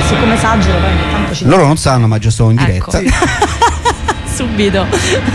siccome esagero poi ogni tanto ci... Loro non sanno, ma già sono in diretta. Ecco. Subito.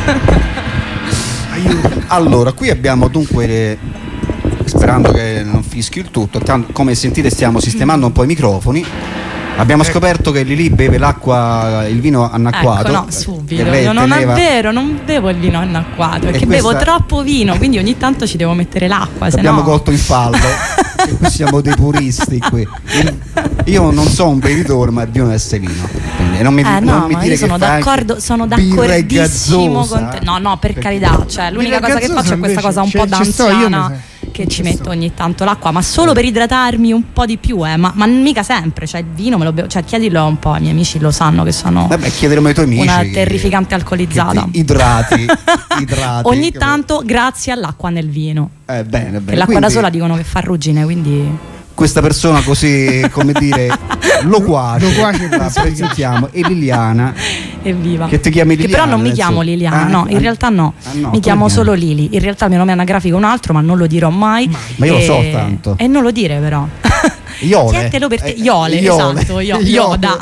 Allora, qui abbiamo dunque, sperando che non fischi il tutto, come sentite stiamo sistemando un po' i microfoni. Abbiamo scoperto che Lili beve l'acqua, il vino annacquato. Ecco, no, subito. Non è vero, non bevo il vino annacquato, perché bevo troppo vino, quindi ogni tanto ci devo mettere l'acqua. Abbiamo colto il fallo. E qui siamo dei puristi qui. Io non sono un bevitore, ma il vino deve essere vino. Quindi non mi dire io sono d'accordo, sono d'accordissimo con te. No, per carità, cioè l'unica cosa che faccio è questa cosa un po' da anziana, che ci metto ogni tanto l'acqua, ma solo per idratarmi un po' di più, ma mica sempre, cioè il vino me lo bevo, cioè chiedilo un po' ai miei amici, lo sanno che sono chiederemo ai tuoi amici una terrificante alcolizzata. Idrati. Ogni tanto grazie all'acqua nel vino. Bene. L'acqua quindi, da sola dicono che fa ruggine, quindi questa persona così, come dire, loquace la presentiamo, è Liliana. Evviva. Che ti chiami Liliana? Che però non mi chiamo Liliana, no, in realtà no, mi chiamo solo Lili. In realtà il mio nome anagrafico è un altro, ma non lo dirò mai. Ma io lo so tanto. E non lo dire però. Iole. Chiedetelo per te. Iole, esatto, Yoda.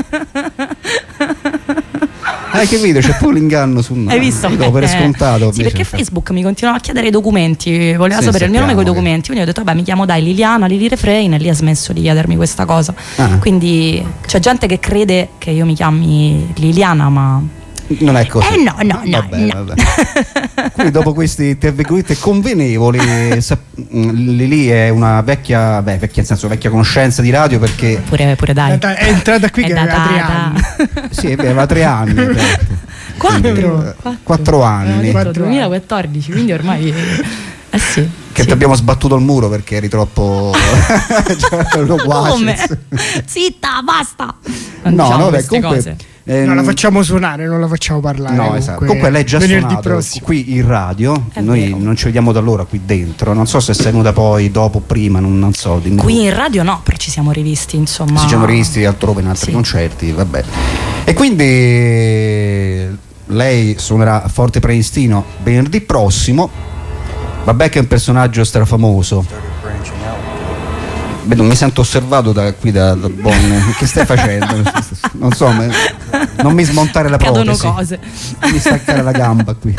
Hai capito? C'è pure l'inganno sul nome. Hai visto? Per scontato. Sì, perché Facebook mi continuava a chiedere i documenti, voleva sapere il mio nome con i documenti, quindi ho detto vabbè, mi chiamo Liliana, Lili Refrain, e lì ha smesso di chiedermi questa cosa. Quindi c'è gente che crede che io mi chiami Liliana, ma non è così. No. Vabbè. Quindi dopo questi convenevoli, Lili è una vecchia nel senso vecchia conoscenza di radio, perché pure dai. È entrata qui che aveva 3 anni. Sì, aveva 3 anni. 4 anni. 2014, quindi ormai sì. Che ti abbiamo sbattuto al muro perché eri troppo loquace. Come? Zitta, basta. No, queste cose. Non la facciamo suonare, non la facciamo parlare. No, esatto. Comunque lei già suonato qui in radio. Noi non ci vediamo da allora qui dentro. Non so se sei venuta poi dopo o prima, non so. Qui in radio no, però ci siamo rivisti, insomma. Ci siamo rivisti altrove in altri concerti, vabbè. E quindi lei suonerà a Forte Preistino venerdì prossimo. Vabbè che è un personaggio strafamoso. Mi sento osservato da qui da Bonne. Che stai facendo? Non so, non mi smontare la protesi. Cadono cose. Mi staccare la gamba qui.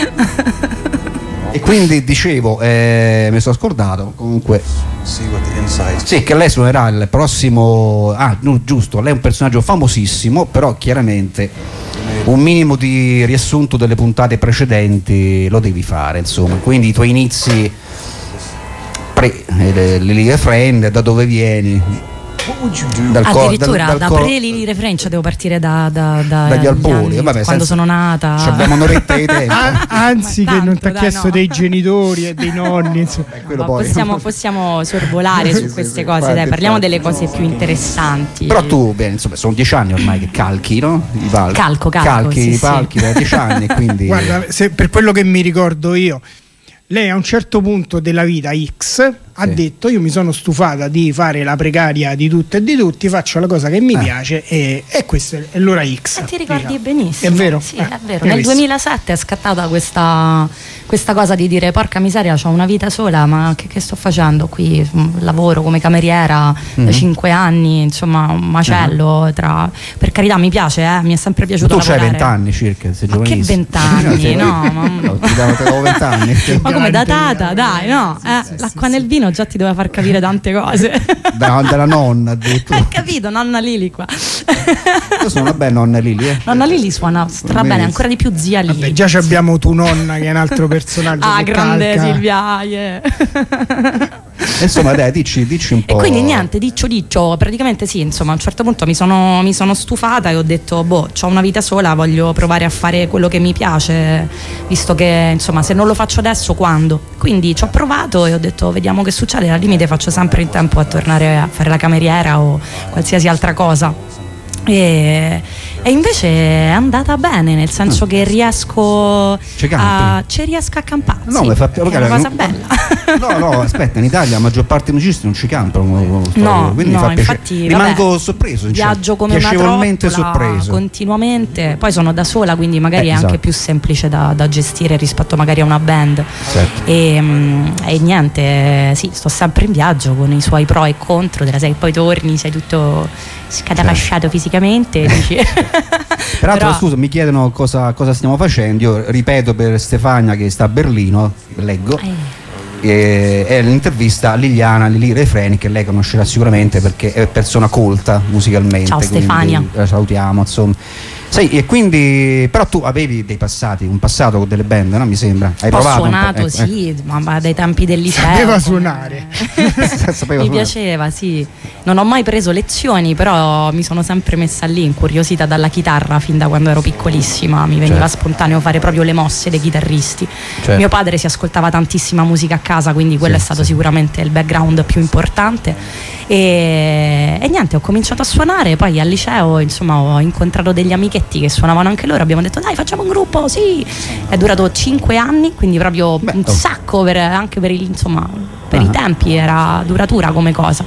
E quindi dicevo, mi sono scordato comunque. Sì, che lei suonerà il prossimo. No, giusto, lei è un personaggio famosissimo, però chiaramente un minimo di riassunto delle puntate precedenti lo devi fare, insomma. Quindi i tuoi inizi Lili Refrain, da dove vieni? Addirittura da pre-Lili Refrain, cioè devo partire dagli albori, quando sono nata. Abbiamo un'oretta di tempo. Anzi, che non ti ha chiesto dei genitori e dei nonni. Possiamo sorvolare su queste cose, dai, parliamo delle cose più interessanti. Però tu, insomma, sono 10 anni ormai che calchi, no? Calchi i palchi da 10 anni, quindi. Guarda, per quello che mi ricordo io, lei a un certo punto della vita X ha detto: io mi sono stufata di fare la precaria di tutto e di tutti, faccio la cosa che mi piace, e questa è l'ora X. E ti ricordi benissimo. È vero? Sì, è vero. Nel 2007 è scattata questa cosa di dire: porca miseria, ho una vita sola, ma che sto facendo qui? Lavoro come cameriera da 5 anni, insomma un macello. Per carità, mi piace, mi è sempre piaciuto lavorare. Tu c'hai 20 anni circa, sei giovanissimo. Che 20 anni? No, ti davo 20 anni. Ma come datata, dai, no? L'acqua nel vino già ti doveva far capire tante cose. Dalla nonna, addirittura. Hai capito? Nonna Lili qua. Io sono una bella nonna Lili. Nonna Lili suona strabene, ancora di più zia Lili. Vabbè, già abbiamo tu nonna, che è un altro personaggio. Grande calca. Silvia, yeah. Insomma, dai, dici un po'. E quindi niente, diccio, praticamente sì, insomma, a un certo punto mi sono stufata e ho detto: c'ho una vita sola, voglio provare a fare quello che mi piace, visto che, insomma, se non lo faccio adesso, quando? Quindi ci ho provato e ho detto: vediamo che succede, al limite faccio sempre in tempo a tornare a fare la cameriera o qualsiasi altra cosa. E invece è andata bene, nel senso che riesco a campare. No, sì, è una cosa bella. No, aspetta, in Italia la maggior parte dei musicisti non ci cantano. No, quindi no, fa infatti rimango sorpreso. Viaggio come una piacevolmente trottola sorpreso. Continuamente. Poi sono da sola, quindi magari è esatto. anche più semplice da gestire rispetto magari a una band. Certo. E niente, sì, sto sempre in viaggio con i suoi pro e contro. Della serie, poi torni, sei tutto scatenasciato fisicamente. Dici. Peraltro, scusa, mi chiedono cosa stiamo facendo. Io ripeto per Stefania che sta a Berlino, leggo. È l'intervista a Lili Refreni, che lei conoscerà sicuramente perché è persona colta musicalmente. Ciao Stefania, la salutiamo, insomma. Sai, e quindi però tu avevi un passato con delle band, no? Mi sembra. Hai provato suonato, un po'? Sì, ma dai tempi del liceo. Sapeva suonare. Mi piaceva, sì. Non ho mai preso lezioni, però mi sono sempre messa lì, incuriosita dalla chitarra fin da quando ero piccolissima. Mi veniva spontaneo fare proprio le mosse dei chitarristi. Certo. Mio padre si ascoltava tantissima musica a casa, quindi quello è stato sicuramente il background più importante. E niente, ho cominciato a suonare, poi al liceo insomma ho incontrato degli amichetti che suonavano anche loro, abbiamo detto dai facciamo un gruppo, sì, è durato 5 anni, quindi proprio un sacco anche per i tempi era duratura come cosa.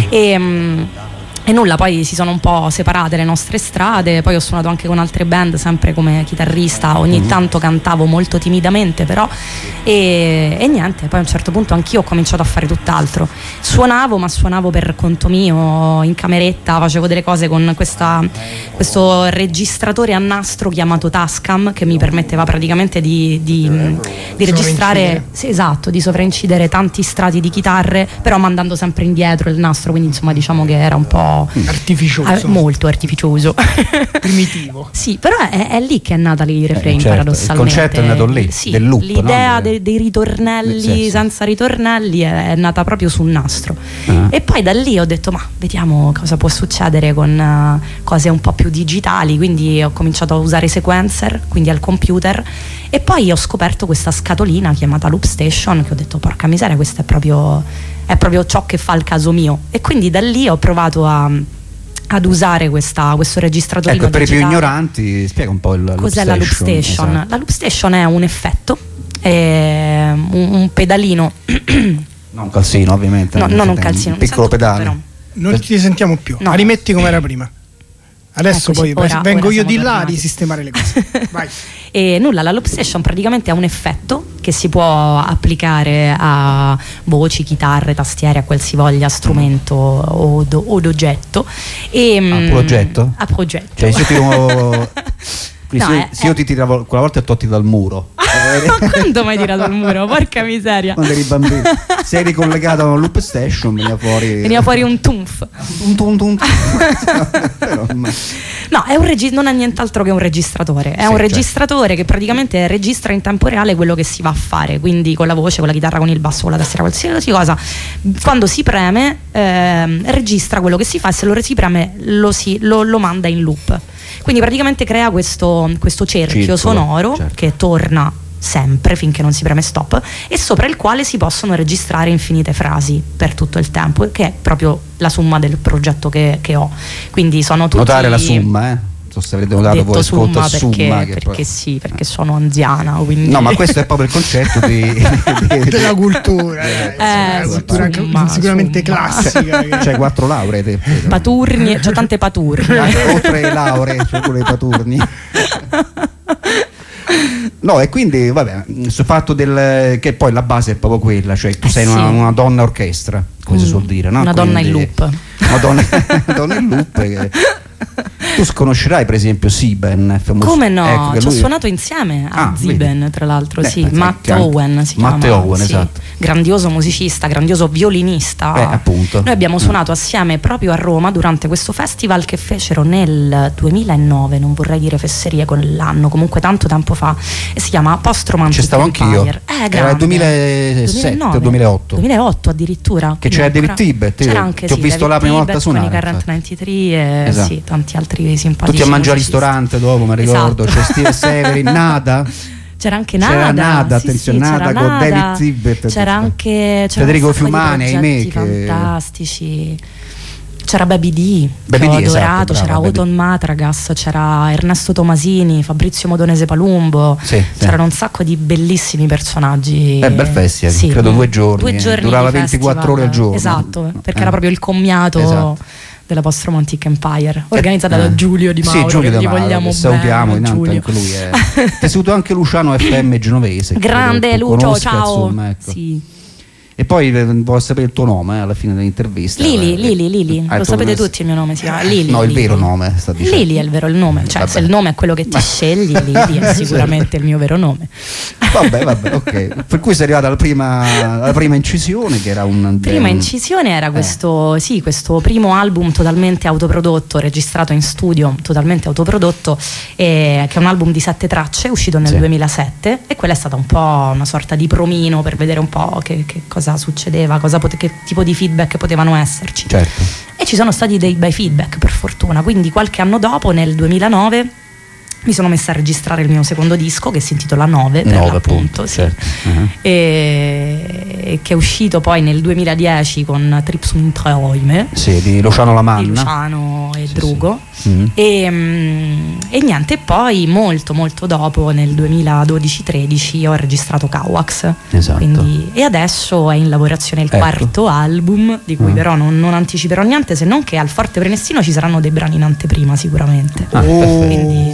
E nulla, poi si sono un po' separate le nostre strade, poi ho suonato anche con altre band sempre come chitarrista, ogni tanto cantavo molto timidamente però e niente, poi a un certo punto anch'io ho cominciato a fare tutt'altro, suonavo per conto mio in cameretta, facevo delle cose con questo registratore a nastro chiamato Tascam che mi permetteva praticamente di registrare, esatto, di sovraincidere tanti strati di chitarre però mandando sempre indietro il nastro, quindi insomma diciamo che era un po' artificioso, molto artificioso, primitivo. Sì, però è lì che è nata Lili Refreni, paradossalmente. Il concetto è nato lì, sì, del loop, l'idea dei ritornelli senza ritornelli è nata proprio sul nastro. E poi da lì ho detto ma vediamo cosa può succedere con cose un po' più digitali, quindi ho cominciato a usare i sequencer, quindi al computer, e poi ho scoperto questa scatolina chiamata Loop Station che ho detto porca miseria, questo è proprio ciò che fa il caso mio, e quindi da lì ho provato ad usare questo registratorino per digitale. i più ignoranti spiega un po' cos'è la Loop Station. Esatto. La Loop Station è un effetto, è un pedalino non un calzino ovviamente, non un calzino, un piccolo pedale però. Non ti sentiamo più, ma rimetti come era prima. Adesso poi vengo io di là a risistemare le cose. Vai. E nulla, la Loop Station praticamente è un effetto che si può applicare a voci, chitarre, tastiere, a qualsivoglia strumento o oggetto. A progetto? A progetto. Cioè se io ti tiravo quella volta e totti dal muro. Quando mai tirato al muro? Porca miseria. Quando eri bambino. Se eri collegato a una Loop Station veniva fuori un tunf. No, non è nient'altro che un registratore. È un registratore che praticamente registra in tempo reale quello che si va a fare, quindi con la voce, con la chitarra, con il basso, con la tastiera, qualsiasi cosa. Quando si preme registra quello che si fa, e se lo si preme lo manda in loop. Quindi praticamente crea questo cerchio sonoro che torna sempre finché non si preme stop, e sopra il quale si possono registrare infinite frasi per tutto il tempo, che è proprio la somma del progetto che ho. Quindi sono tutti... Notare la somma, so se avete notato voi, ascolto summa perché sono anziana, quindi... No, ma questo è proprio il concetto della cultura, sicuramente classica. C'hai 4 lauree paturni, c'ho tante paturni. Oltre le lauree c'ho pure i paturni. No, e quindi vabbè, sul fatto che poi la base è proprio quella, cioè tu sei una donna orchestra, come si suol dire, no? Una donna in loop. Una donna in loop. Tu conoscerai per esempio Siben, famoso. Come no? Ci ho suonato insieme a Siben, tra l'altro. Matt Owen si chiama. Matt Owen, esatto. Grandioso musicista, grandioso violinista. Appunto. Noi abbiamo suonato assieme proprio a Roma durante questo festival che fecero nel 2009, non vorrei dire fesserie con l'anno, comunque tanto tempo fa, e si chiama Post Romantic. Ci stavo anch'io. Era il 2007 o 2008. 2008 addirittura. Che c'era David Tibet. C'era anche ti ho visto la prima volta suonare. Con i Current 93 e sì, tanti altri simpatici. Tutti a mangiare al ristorante dopo, mi ricordo. C'è Steve Severin, Nada. C'era anche Nada, attenzione, Nada con David Tibet. C'era anche Federico Fiumani, ahimè, fantastici. C'era Baby D, che ho adorato, c'era Oton Matragas, c'era Ernesto Tomasini, Fabrizio Modonese Palumbo, c'erano un sacco di bellissimi personaggi. Bel festival, credo 2 giorni. Durava 24 ore al giorno. Esatto, perché era proprio il commiato della post-Romantic Empire, organizzata da Giulio Di Mauro. Sì, Giulio che Di Mauro, vogliamo salutiamo bene, intanto anche lui. Ti saluto anche Luciano FM Genovese. Grande Lucio, ciao. Insomma, ecco. Sì. E poi voglio sapere il tuo nome alla fine dell'intervista. Lili, lo sapete tutti il mio nome, si chiama Lili. No, il vero nome, sta dicendo. Lili è il vero nome, cioè se il nome è quello che ti scegli, Lili è sicuramente il mio vero nome. Vabbè, ok. Per cui sei arrivata alla prima incisione, che era prima incisione era questo primo album totalmente autoprodotto, registrato in studio, totalmente autoprodotto, che è un album di 7 tracce, uscito nel 2007, e quella è stata un po' una sorta di promino per vedere un po' che cosa succedeva, che tipo di feedback potevano esserci. Certo. E ci sono stati dei bei feedback, per fortuna. Quindi qualche anno dopo, nel 2009, mi sono messa a registrare il mio secondo disco, che si intitola 9 per l'appunto, sì. Certo. E che è uscito poi nel 2010 con Tripsum Träume, di Luciano Lamanna, di Luciano e Drugo. Mm-hmm. E niente, poi molto molto dopo, nel 2012-13, ho registrato Kawax. Esatto. E adesso è in lavorazione il quarto album, di cui però non anticiperò niente, se non che al Forte Prenestino ci saranno dei brani in anteprima sicuramente. Quindi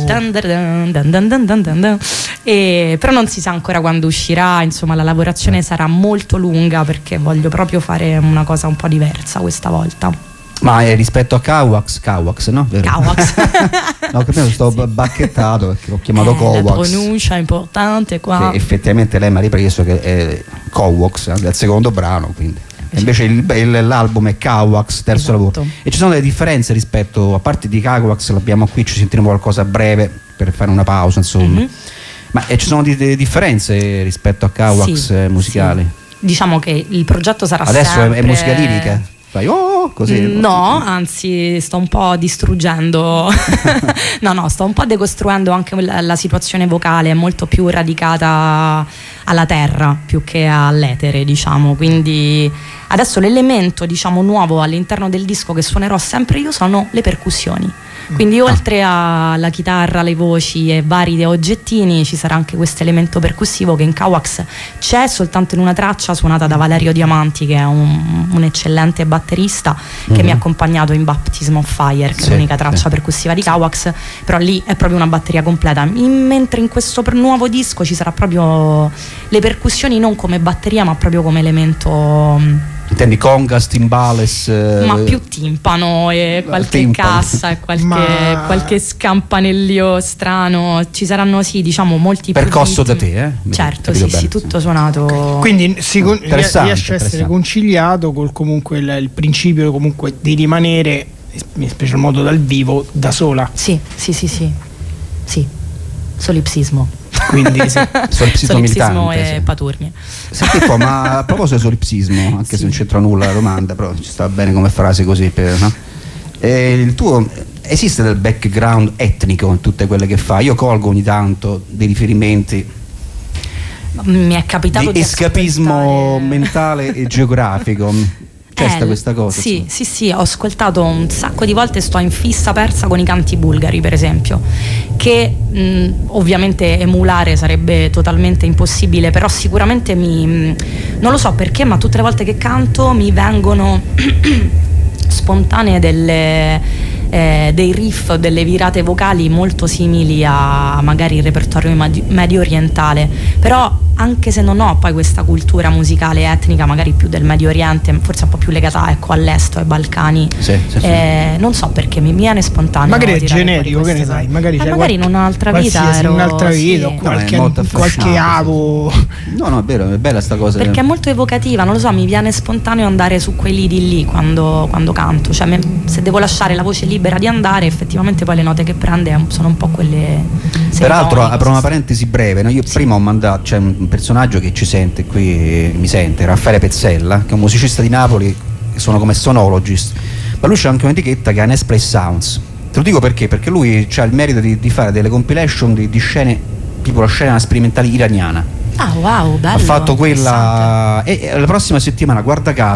però non si sa ancora quando uscirà, insomma la lavorazione sarà molto lunga, perché voglio proprio fare una cosa un po' diversa questa volta. Ma rispetto a Kawax, no? Vero? Kawax. No, capito, sto bacchettato perché l'ho chiamato Kowax. La pronuncia è importante qua. Che effettivamente lei mi ha ripreso che è Kowax, è il secondo brano, quindi. Invece l'album è Kawax, terzo lavoro. E ci sono delle differenze rispetto, a parte di Kawax, l'abbiamo qui, ci sentiremo qualcosa breve per fare una pausa, insomma. Mm-hmm. Ma ci sono delle differenze rispetto a Kawax musicali? Sì. Diciamo che il progetto sarà adesso sempre... è musica lirica? Fai così? No, anzi sto un po' distruggendo no, sto un po' decostruendo anche la situazione vocale, è molto più radicata alla terra più che all'etere, diciamo. Quindi adesso l'elemento, diciamo, nuovo all'interno del disco che suonerò sempre io sono le percussioni. Quindi oltre alla chitarra, alle voci e vari oggettini, ci sarà anche questo elemento percussivo che in Kawax c'è soltanto in una traccia suonata da Valerio Diamanti, che è un eccellente batterista che mi ha accompagnato in Baptism of Fire, che è l'unica traccia percussiva di Kawax, però lì è proprio una batteria completa, mentre in questo nuovo disco ci sarà proprio le percussioni non come batteria ma proprio come elemento. Intendi congas, timbales? Ma più timpano e qualche cassa e qualche scampanellio strano. Ci saranno, sì, diciamo, molti percosso da te, certo, sì, tutto suonato. Quindi riesce a essere conciliato col comunque il principio comunque di rimanere, in special modo dal vivo, da sola. Sì. Solipsismo. Quindi solipsismo e paturnie. Senti qua, ma a proposito di solipsismo, anche se non c'entra nulla la domanda, però ci sta bene come frase così, no? Il tuo esiste del background etnico in tutte quelle che fai? Io colgo ogni tanto dei riferimenti. Mi è capitato di escapismo mentale e geografico. C'è questa cosa? Sì, ho ascoltato un sacco di volte, sto in fissa persa con i canti bulgari, per esempio, che ovviamente emulare sarebbe totalmente impossibile, però sicuramente non lo so perché, ma tutte le volte che canto mi vengono spontanee dei riff, delle virate vocali molto simili a magari il repertorio medio orientale, però anche se non ho poi questa cultura musicale etnica magari più del Medio Oriente, forse un po' più legata all'est, ai Balcani, non so perché mi viene spontaneo. Magari è generico, che ne sai, magari in un'altra vita in un'altra vita, o qualche avo. No, è vero, è bella sta cosa, perché è molto evocativa, non lo so, mi viene spontaneo andare su quei lidi lì quando canto, cioè se devo lasciare la voce libera di andare, effettivamente poi le note che prende sono un po' quelle. Peraltro apro una parentesi breve, no? Io prima ho mandato, c'è un personaggio che ci sente qui, mi sente, Raffaele Pezzella, che è un musicista di Napoli, suona come sonologist, ma lui c'ha anche un'etichetta che è Nesplay Sounds. Te lo dico perché lui ha il merito di fare delle compilation di scene, tipo la scena sperimentale iraniana. Ah, wow, bello. Ha fatto quella e la prossima settimana, guarda caso,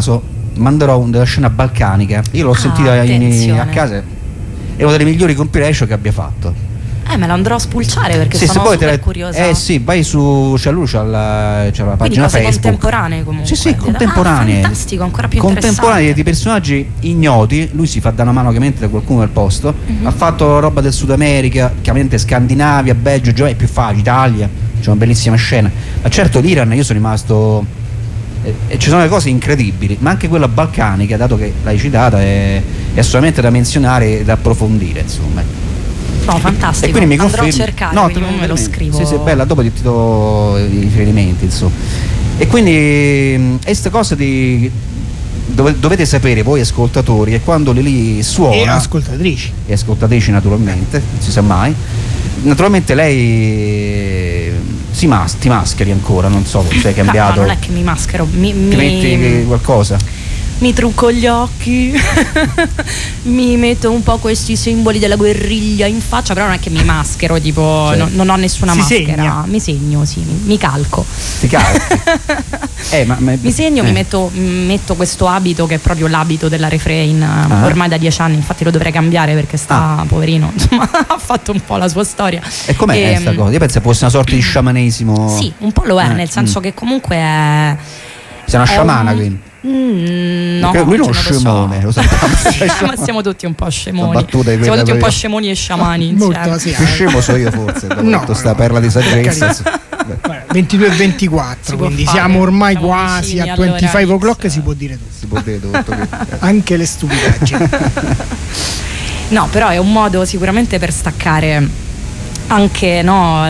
manderò della scena balcanica. Io l'ho sentita a casa, è una delle migliori compilation che abbia fatto. Me lo andrò a spulciare perché sono super curiosa. Sì, vai su, c'è la pagina cose Facebook. Contemporanee comunque. Sì, contemporanee. Fantastico, ancora più contemporanee di personaggi ignoti. Lui si fa da una mano ovviamente da qualcuno del posto. Ha fatto roba del Sud America, chiaramente Scandinavia, Belgio, è più facile, Italia, c'è una bellissima scena. Ma certo l'Iran io sono rimasto e ci sono delle cose incredibili, ma anche quella balcanica, dato che l'hai citata, è assolutamente da menzionare e da approfondire, insomma. No, fantastico. E quindi mi andrò a cercare, quindi me lo scrivo. Sì, bella, dopo ti do i riferimenti, insomma. E quindi queste cose dovete sapere voi ascoltatori, e quando lì suona, e ascoltatrici naturalmente, non si sa mai. Naturalmente lei ti mascheri ancora, non so se hai cambiato. No, non è che mi maschero, ti metti qualcosa? Mi trucco gli occhi, mi metto un po' questi simboli della guerriglia in faccia, però non è che mi maschero, tipo non ho nessuna maschera. Segna. Mi segno, sì, mi calco. Ti calchi? Mi segno, mi metto questo abito che è proprio l'abito della Refrain, ormai da 10 anni, infatti lo dovrei cambiare perché poverino, insomma, ha fatto un po' la sua storia. E com'è questa cosa? Io penso fosse una sorta di sciamanesimo. Sì, un po' lo è, nel senso che comunque è... Sei una sciamana, quindi. No, lui non è scemone, lo sappiamo. Ma siamo tutti un po' scemoni. Siamo tutti un po' scemoni e sciamani. Molto, sì, più scemo so io forse. Sta perla di saggezza. 22 e 24, quindi siamo ormai quasi a 25 o'clock, si può dire tutto. Anche le stupidaggini. No, però è un modo sicuramente per staccare anche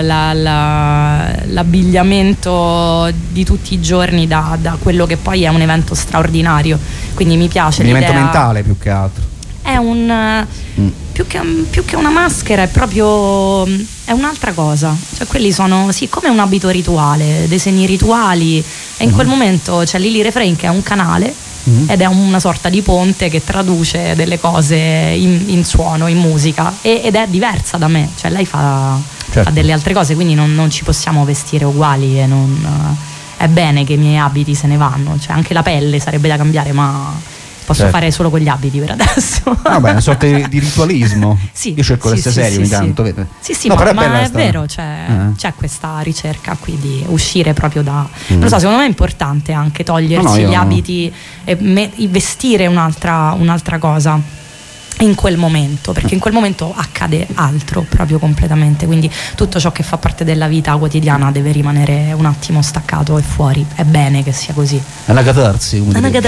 l'abbigliamento di tutti i giorni da quello che poi è un evento straordinario, quindi mi piace un evento mentale più che altro, è più che una maschera, è un'altra cosa, cioè quelli sono come un abito rituale, dei segni rituali, e in quel momento c'è Lily Refrain che è un canale ed è una sorta di ponte che traduce delle cose in suono, in musica, ed è diversa da me, cioè lei fa delle altre cose, quindi non ci possiamo vestire uguali e è bene che i miei abiti se ne vanno, cioè anche la pelle sarebbe da cambiare, ma posso fare solo con gli abiti per adesso. Vabbè, una sorta di ritualismo. Sì, io cerco queste serie ogni tanto, vedi? Sì, no, ma è vero, c'è questa ricerca qui di uscire proprio da... Non lo so, secondo me è importante anche togliersi gli abiti e vestire un'altra cosa in quel momento, perché in quel momento accade altro proprio completamente, quindi tutto ciò che fa parte della vita quotidiana deve rimanere un attimo staccato e fuori. È bene che sia così. È una catarsi,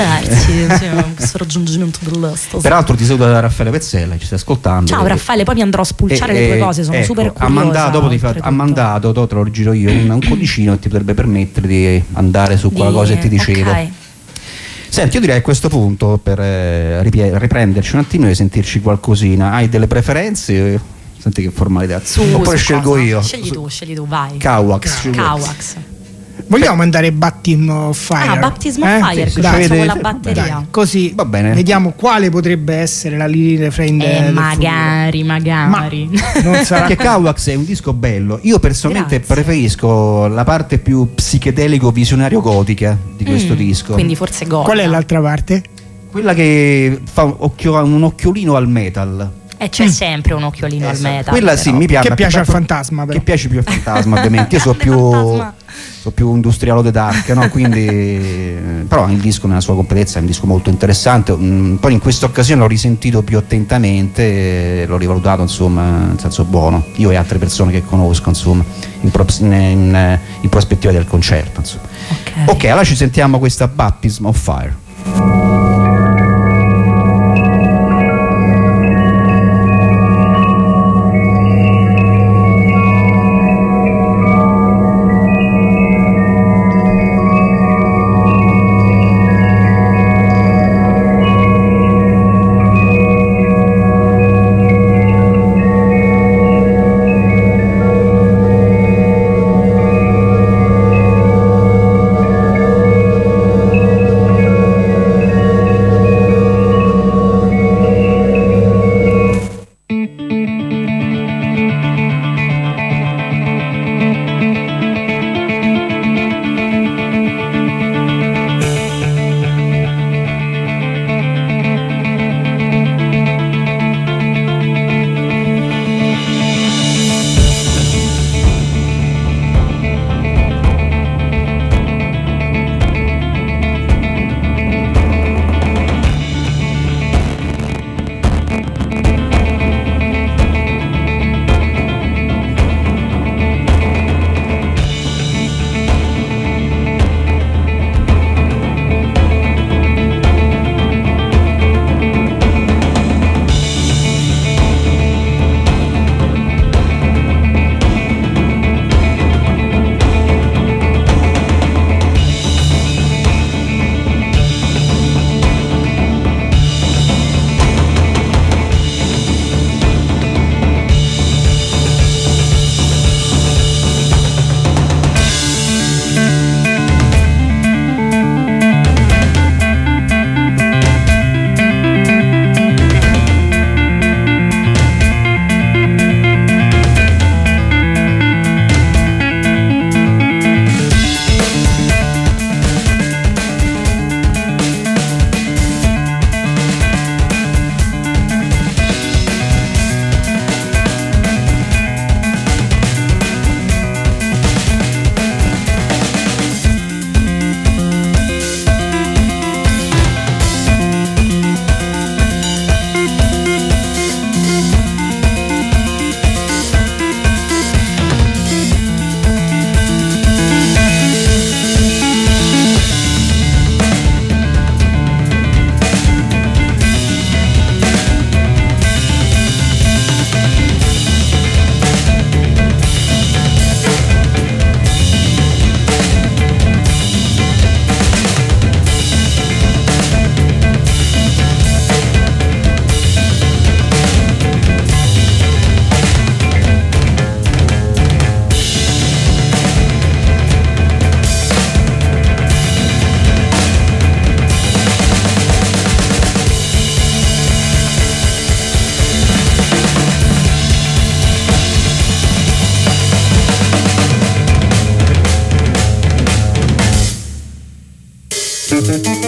questo raggiungimento dell'estasi. Peraltro ti saluto da Raffaele Pezzella, ci stai ascoltando. Ciao Raffaele, poi mi andrò a spulciare le tue cose, sono super curiosa. Ha mandato, te lo rigiro io, un codicino che ti potrebbe permettere di andare su quella cosa che ti dicevo. Okay. Senti, io direi a questo punto, per riprenderci un attimo e sentirci qualcosina, hai delle preferenze? Senti che formalità. Oppure scelgo io. Scegli tu, vai. Kawax. Vogliamo andare Baptism of Fire? Baptism of Fire, sì, faccio con la batteria. Dai, così va bene. Vediamo quale potrebbe essere la Lily Refrain magari. Non sarà che Kawax è un disco bello. Io personalmente preferisco la parte più psichedelico visionario gotica di questo disco. Quindi forse gotica. Qual è l'altra parte? Quella che fa un occhiolino al metal. E c'è sempre un occhiolino al metal. Quella sì, mi piace. Che piace al fantasma, però. Che piace più al fantasma, ovviamente. Io sono più industrialo de dark, no? Quindi però il disco nella sua completezza è un disco molto interessante. Poi in questa occasione l'ho risentito più attentamente, l'ho rivalutato, insomma, in senso buono. Io e altre persone che conosco, insomma, in prospettiva del concerto, insomma. Ok, allora ci sentiamo questa Baptism of Fire.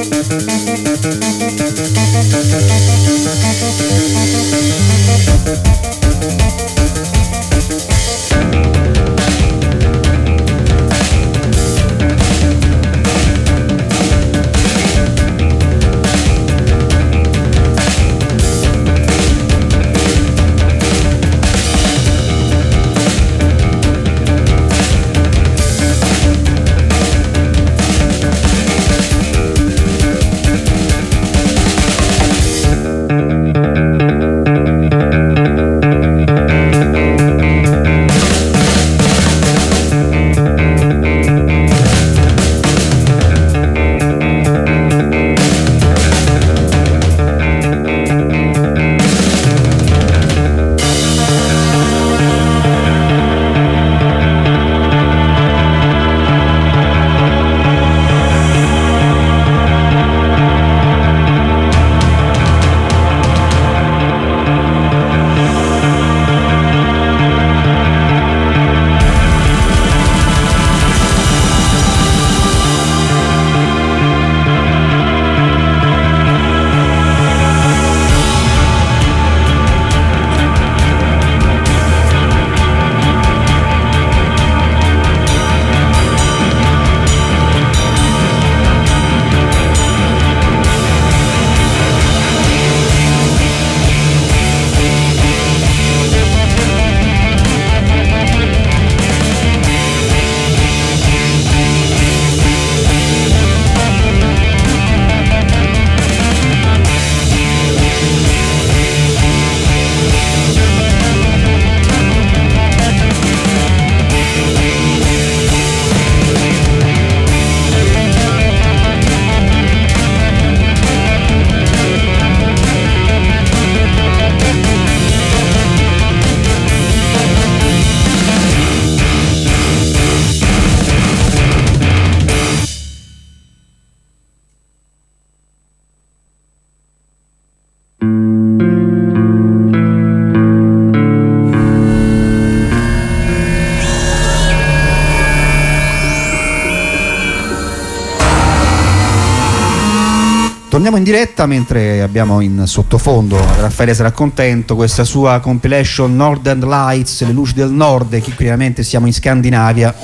Torniamo in diretta mentre abbiamo in sottofondo Raffaele sarà contento, questa sua compilation Northern Lights, le luci del nord, che chiaramente siamo in Scandinavia.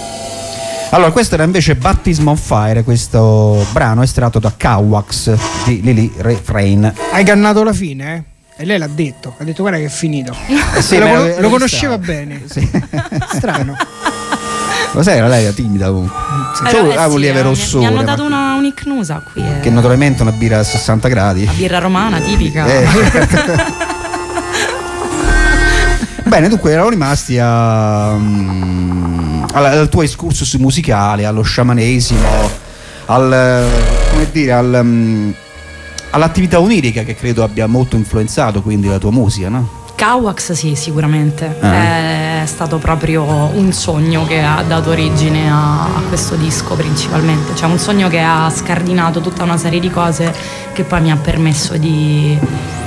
Allora, questo era invece Baptism on Fire, questo brano estratto da Cowax di Lily Refrain. Hai cannato la fine, eh? E lei l'ha detto, ha detto guarda che è finito. Sì, lo conosceva bene. Sì. Strano. Lo sai, lei era timida comunque. Un lieve rossore. Mi hanno dato un'icnusa qui. Che naturalmente è una birra a 60 gradi. Una birra romana tipica. Bene, dunque eravamo rimasti al tuo excursus musicale, allo sciamanesimo, all'attività onirica che credo abbia molto influenzato quindi la tua musica, no? Cowax sì, sicuramente. È stato proprio un sogno che ha dato origine a questo disco principalmente, cioè un sogno che ha scardinato tutta una serie di cose che poi mi ha permesso di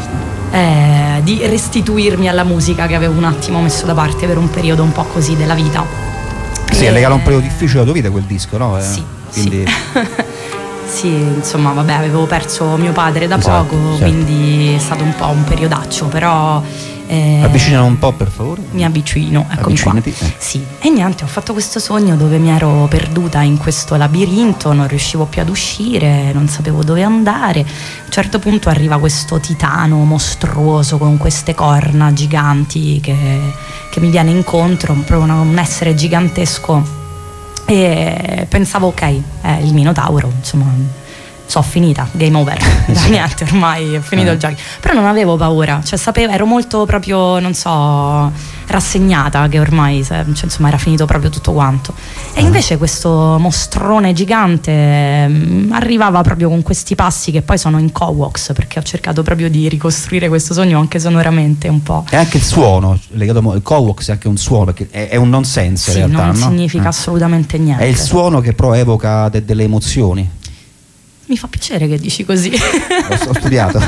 restituirmi alla musica che avevo un attimo messo da parte per un periodo un po' così della vita. Sì, è legato un periodo difficile della tua vita quel disco, no? Sì, quindi... sì. Sì, insomma, vabbè, avevo perso mio padre da poco, certo. Quindi è stato un po' un periodaccio, però... Avvicinalo un po', per favore. Mi avvicino, eccomi qua. Sì. E niente, ho fatto questo sogno dove mi ero perduta in questo labirinto, non riuscivo più ad uscire, non sapevo dove andare. A un certo punto arriva questo titano mostruoso con queste corna giganti che mi viene incontro, proprio un essere gigantesco. E pensavo, ok, è il Minotauro, insomma... So, finita, game over, niente, ormai è finito il gioco. Però non avevo paura, cioè sapevo, ero molto proprio, non so, rassegnata che ormai, cioè, insomma, era finito proprio tutto quanto. E invece questo mostrone gigante arrivava proprio con questi passi che poi sono in Cowax, perché ho cercato proprio di ricostruire questo sogno anche sonoramente un po'. E anche il suono, legato al Cowax è anche un suono, perché è un nonsense in realtà, non significa assolutamente niente. È il suono che però evoca delle emozioni. Mi fa piacere che dici così. Ho studiato.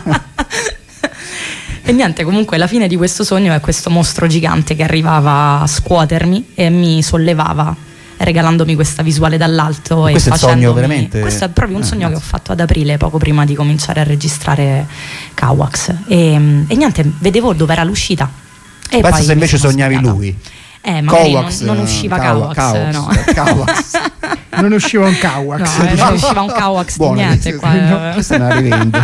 E niente, comunque la fine di questo sogno è questo mostro gigante che arrivava a scuotermi e mi sollevava. regalandomi questa visuale dall'alto. Questo è il sogno veramente? Questo è proprio un sogno che ho fatto ad aprile, poco prima di cominciare a registrare Kawax, e niente, vedevo dove era l'uscita. E pensa poi se invece sognavi lui. Magari Kawax, non usciva Kawax, no. Kawax. Non usciva un Kawax. No, non usciva un Kawax di niente qua. No, questa me la rivendo.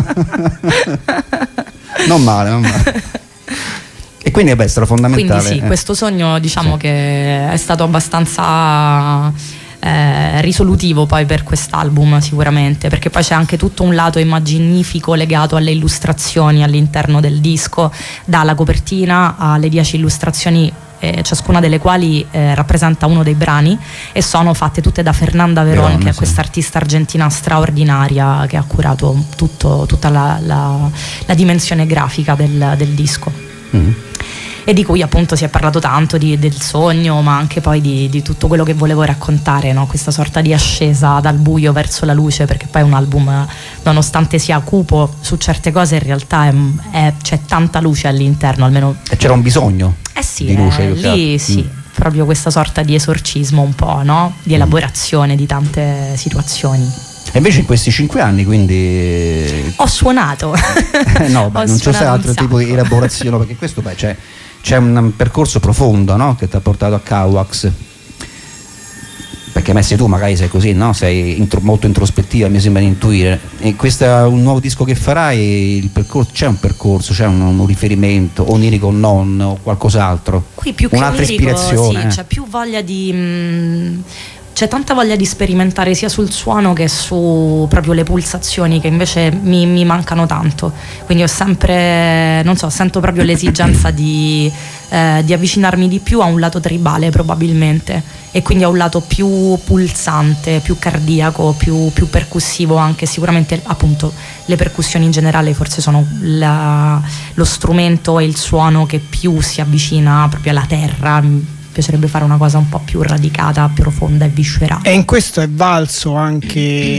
Non male. E quindi è stato fondamentale. Quindi sì, questo sogno diciamo che è stato abbastanza risolutivo poi per quest'album, sicuramente, perché poi c'è anche tutto un lato immaginifico legato alle illustrazioni all'interno del disco, dalla copertina alle 10 illustrazioni, ciascuna delle quali rappresenta uno dei brani, e sono fatte tutte da Fernanda Verón, che è questa artista argentina straordinaria che ha curato tutta la dimensione grafica del disco. E di cui appunto si è parlato tanto del sogno, ma anche poi di tutto quello che volevo raccontare, no? Questa sorta di ascesa dal buio verso la luce, perché poi è un album, nonostante sia cupo su certe cose, in realtà c'è tanta luce all'interno, almeno. E c'era un bisogno di luce. Lì sì, proprio questa sorta di esorcismo un po', no? Di elaborazione di tante situazioni. E invece in questi 5 anni quindi ho suonato no, non c'è stato altro tipo di elaborazione, perché questo c'è un percorso profondo, no? Che ti ha portato a Kawax, perché Messi tu magari sei così, no? Sei molto introspettiva, mi sembra di intuire, e questo è un nuovo disco che farai, il percorso, c'è un percorso, c'è un riferimento onirico, non, o qualcos'altro, qui più che un'altra onirico, ispirazione, sì, c'è più voglia c'è tanta voglia di sperimentare sia sul suono che su proprio le pulsazioni, che invece mi mancano tanto. Quindi ho sempre, non so, sento proprio l'esigenza di avvicinarmi di più a un lato tribale probabilmente, e quindi a un lato più pulsante, più cardiaco, più percussivo anche. Sicuramente appunto le percussioni in generale forse sono lo strumento e il suono che più si avvicina proprio alla terra. Piacerebbe fare una cosa un po' più radicata, profonda e viscerale. E in questo è valso anche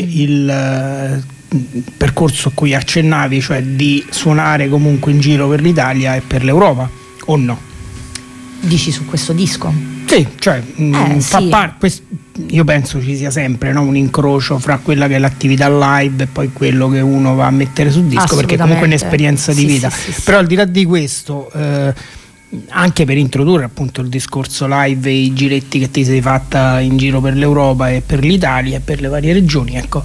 il percorso a cui accennavi, cioè di suonare comunque in giro per l'Italia e per l'Europa, o no? Dici su questo disco? Sì, cioè fa sì. parte, io penso ci sia sempre, no, un incrocio fra quella che è l'attività live e poi quello che uno va a mettere sul disco, perché comunque è un'esperienza di vita. Sì. Però al di là di questo, anche per introdurre appunto il discorso live e i giretti che ti sei fatta in giro per l'Europa e per l'Italia e per le varie regioni, ecco,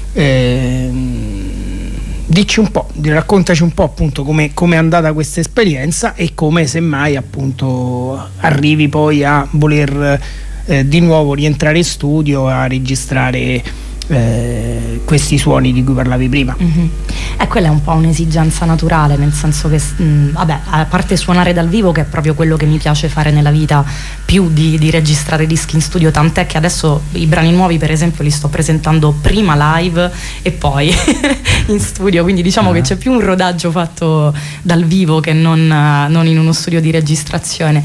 dici un po', raccontaci un po' appunto come è andata questa esperienza e come semmai appunto arrivi poi a voler di nuovo rientrare in studio a registrare questi suoni di cui parlavi prima. Quella è un po' un'esigenza naturale, nel senso che vabbè, a parte suonare dal vivo, che è proprio quello che mi piace fare nella vita più di registrare dischi in studio, tant'è che adesso i brani nuovi per esempio li sto presentando prima live e poi in studio, quindi diciamo che c'è più un rodaggio fatto dal vivo che non in uno studio di registrazione,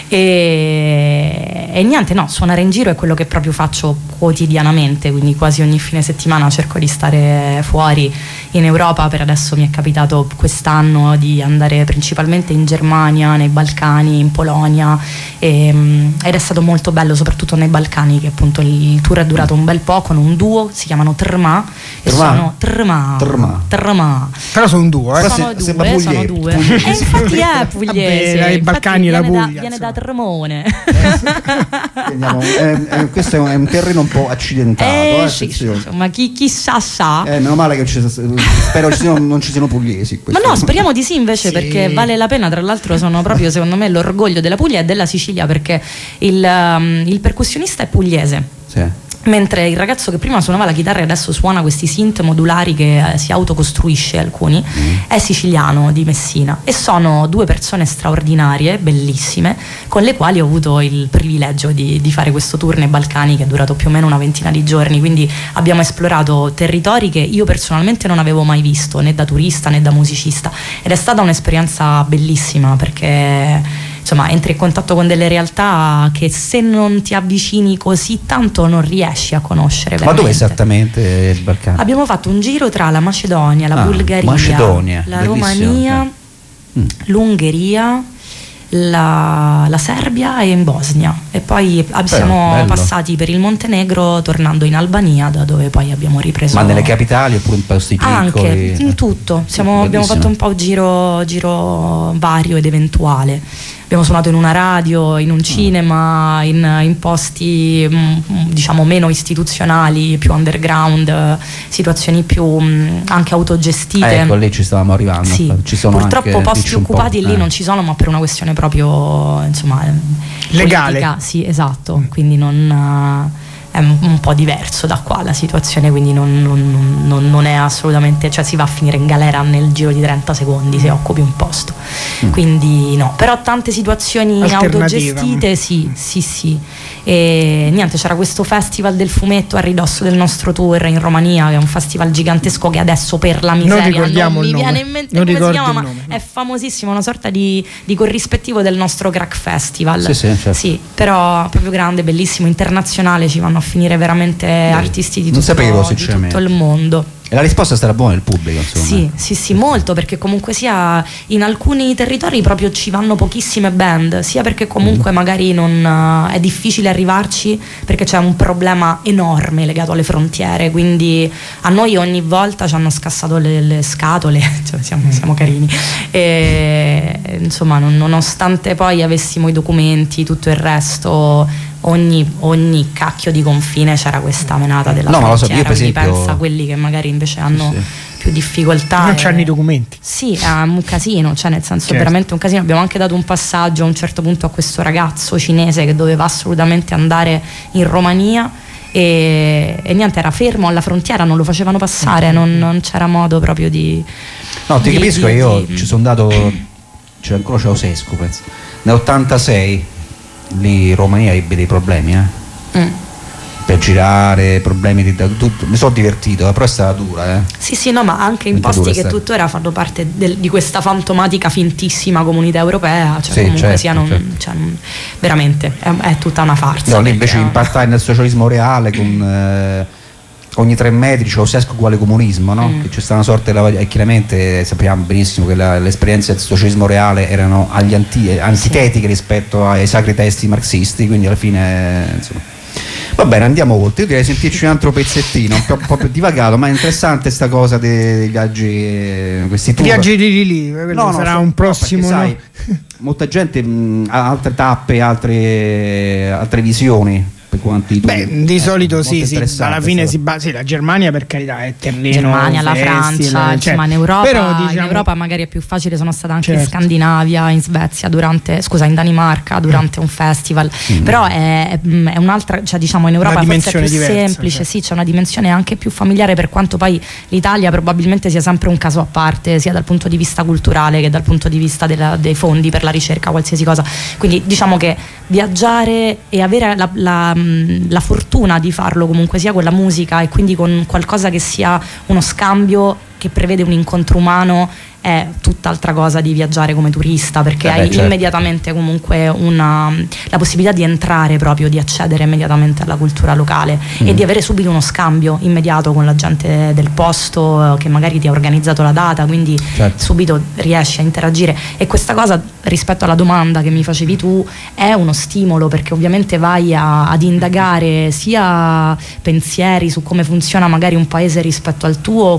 e niente, no, suonare in giro è quello che proprio faccio quotidianamente, quindi quasi ogni fine settimana cerco di stare fuori in Europa. Per adesso mi è capitato quest'anno di andare principalmente in Germania, nei Balcani, in Polonia, ed è stato molto bello, soprattutto nei Balcani, che appunto il tour è durato un bel po' con un duo, si chiamano Trma, e sono Trma. Però sono un duo, sono due. E infatti è pugliese. Vabbè, i Balcani e la Puglia viene da Tremone. Questo è un terreno un po' accidentato, sì, insomma, chissà sa. Meno male che spero non ci siano pugliesi. Ma no, speriamo di sì invece, perché vale la pena. Tra l'altro sono proprio, secondo me, l'orgoglio della Puglia e della Sicilia, perché il percussionista è pugliese. Sì. Mentre il ragazzo che prima suonava la chitarra e adesso suona questi synth modulari che si autocostruisce alcuni, è siciliano, di Messina, e sono due persone straordinarie, bellissime, con le quali ho avuto il privilegio di fare questo tour nei Balcani, che è durato più o meno una ventina di giorni. Quindi abbiamo esplorato territori che io personalmente non avevo mai visto, né da turista né da musicista, ed è stata un'esperienza bellissima, perché insomma entri in contatto con delle realtà che se non ti avvicini così tanto non riesci a conoscere veramente. Ma dove esattamente il Balcano? Abbiamo fatto un giro tra la Macedonia, la Bulgaria, la Romania, l'Ungheria, la Serbia e in Bosnia, e poi siamo passati per il Montenegro tornando in Albania, da dove poi abbiamo ripreso. Ma nelle capitali oppure in posti piccoli? Anche, in tutto. Abbiamo fatto un po' un giro vario ed eventuale. Abbiamo suonato in una radio, in un cinema, in posti diciamo meno istituzionali, più underground, situazioni più anche autogestite. Ecco, lì ci stavamo arrivando. Sì. Ci sono purtroppo anche posti occupati lì non ci sono, ma per una questione proprio legale. Politica. Sì, esatto. Quindi è un po' diverso da qua la situazione, quindi non è assolutamente, cioè si va a finire in galera nel giro di 30 secondi se occupi un posto, quindi no, però tante situazioni autogestite, sì. E niente, c'era questo festival del fumetto a ridosso del nostro tour in Romania, che è un festival gigantesco che adesso per la miseria non mi viene in mente come si chiama, ma è famosissimo, una sorta di corrispettivo del nostro Crack Festival. Sì, certo. Sì, però proprio grande, bellissimo, internazionale, ci vanno a finire veramente artisti di tutto il mondo. E la risposta sarà buona del pubblico, insomma. Sì, molto, perché comunque sia in alcuni territori proprio ci vanno pochissime band, sia perché comunque magari è difficile arrivarci perché c'è un problema enorme legato alle frontiere, quindi a noi ogni volta ci hanno scassato le scatole, cioè siamo carini, e insomma nonostante poi avessimo i documenti, tutto il resto, ogni cacchio di confine c'era questa menata della frontiera. Lo so, io per esempio, pensa a quelli che magari invece hanno più difficoltà, non c'hanno i documenti. Sì, è un casino, cioè nel senso veramente un casino. Abbiamo anche dato un passaggio a un certo punto a questo ragazzo cinese che doveva assolutamente andare in Romania e niente, era fermo alla frontiera, non lo facevano passare, non c'era modo proprio di... No, ti capisco, io ci sono andato, ancora Ceausescu, penso, nell'86 lì in Romania ebbe dei problemi per girare, problemi di tutto. Mi sono divertito, però è stata dura. Sì, no, ma anche in posti che tuttora fanno parte di questa fantomatica fintissima comunità europea, cioè comunque veramente è tutta una farsa. No, lì invece impattai nel socialismo reale con ogni 3 metri Ceausescu uguale comunismo, no? Che c'è stata una sorta e chiaramente sappiamo benissimo che le esperienze del socialismo reale erano antitetiche rispetto ai sacri testi marxisti, quindi alla fine insomma. Va bene, andiamo oltre. Io direi sentirci un altro pezzettino, un po' divagato, ma è interessante sta cosa dei viaggi, questi tour. Viaggi di lì, sarà un prossimo. Sai, molta gente ha altre tappe, altre visioni. Di solito sì, alla fine la Germania per carità è terreno, la Francia, insomma in Europa, però, diciamo, in Europa magari è più facile, sono stata anche in Scandinavia, in Svezia in Danimarca durante un festival, però è un'altra, cioè diciamo in Europa forse è più semplice, sì, c'è una dimensione anche più familiare, per quanto poi l'Italia probabilmente sia sempre un caso a parte, sia dal punto di vista culturale che dal punto di vista dei fondi per la ricerca, qualsiasi cosa, quindi diciamo che viaggiare e avere la fortuna di farlo comunque sia con la musica e quindi con qualcosa che sia uno scambio che prevede un incontro umano è tutt'altra cosa di viaggiare come turista, perché hai immediatamente comunque la possibilità di entrare proprio, di accedere immediatamente alla cultura locale e di avere subito uno scambio immediato con la gente del posto che magari ti ha organizzato la data, quindi subito riesci a interagire, e questa cosa rispetto alla domanda che mi facevi tu è uno stimolo, perché ovviamente vai ad indagare sia pensieri su come funziona magari un paese rispetto al tuo,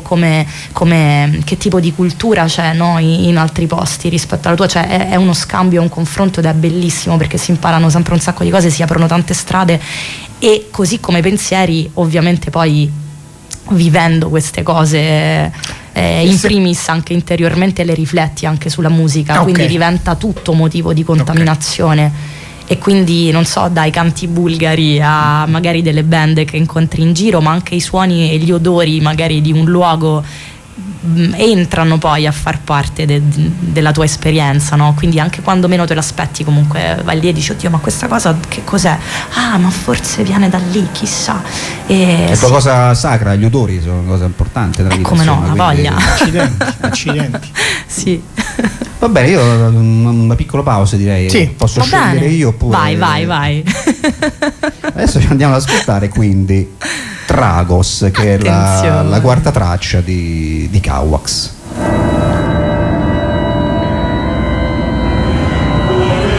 che tipo di cultura c'è in altri posti rispetto alla tua, cioè è uno scambio, è un confronto ed è bellissimo, perché si imparano sempre un sacco di cose, si aprono tante strade, e così come pensieri ovviamente poi vivendo queste cose in primis anche interiormente le rifletti anche sulla musica, quindi diventa tutto motivo di contaminazione. E quindi non so, dai canti bulgari a magari delle band che incontri in giro, ma anche i suoni e gli odori magari di un luogo entrano poi a far parte della tua esperienza, no? Quindi anche quando meno te l'aspetti comunque vai lì e dici oddio, ma questa cosa che cos'è? Ah, ma forse viene da lì, chissà. È una cosa sacra, gli odori sono una cosa importante nella vita, come no, la voglia. Accidenti. Sì. Va bene, io una piccola pausa direi. Sì. Posso scegliere io oppure... Vai. Adesso ci andiamo ad ascoltare quindi Tragos, che è la quarta traccia di Kauax.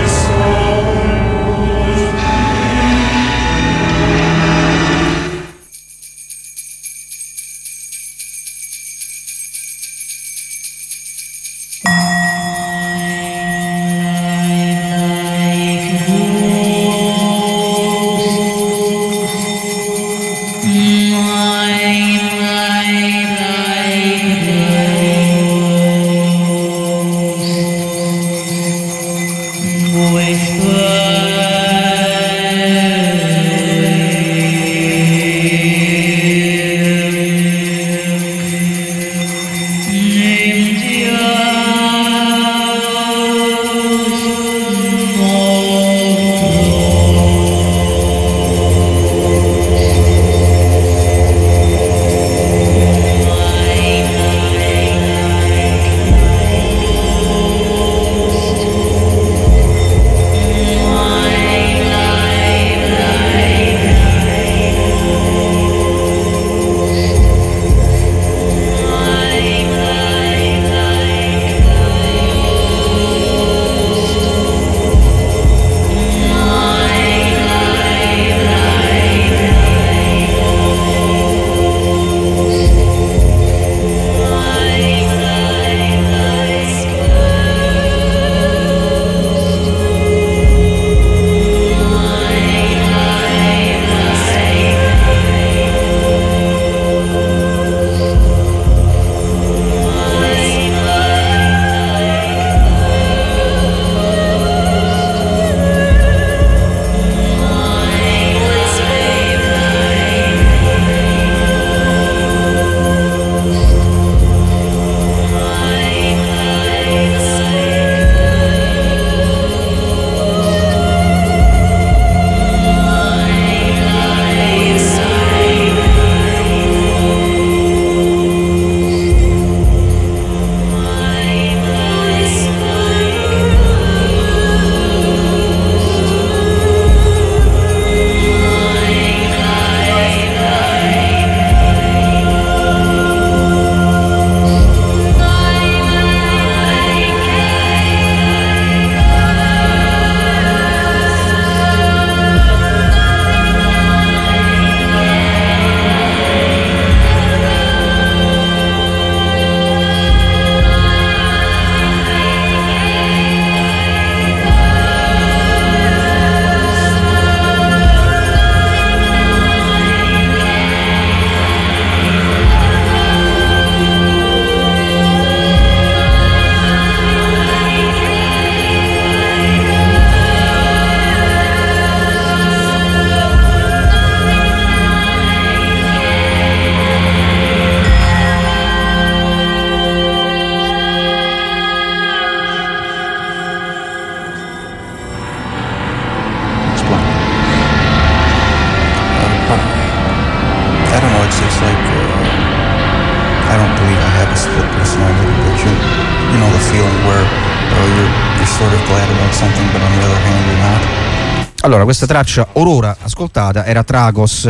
Allora, questa traccia orora ascoltata era Tragos,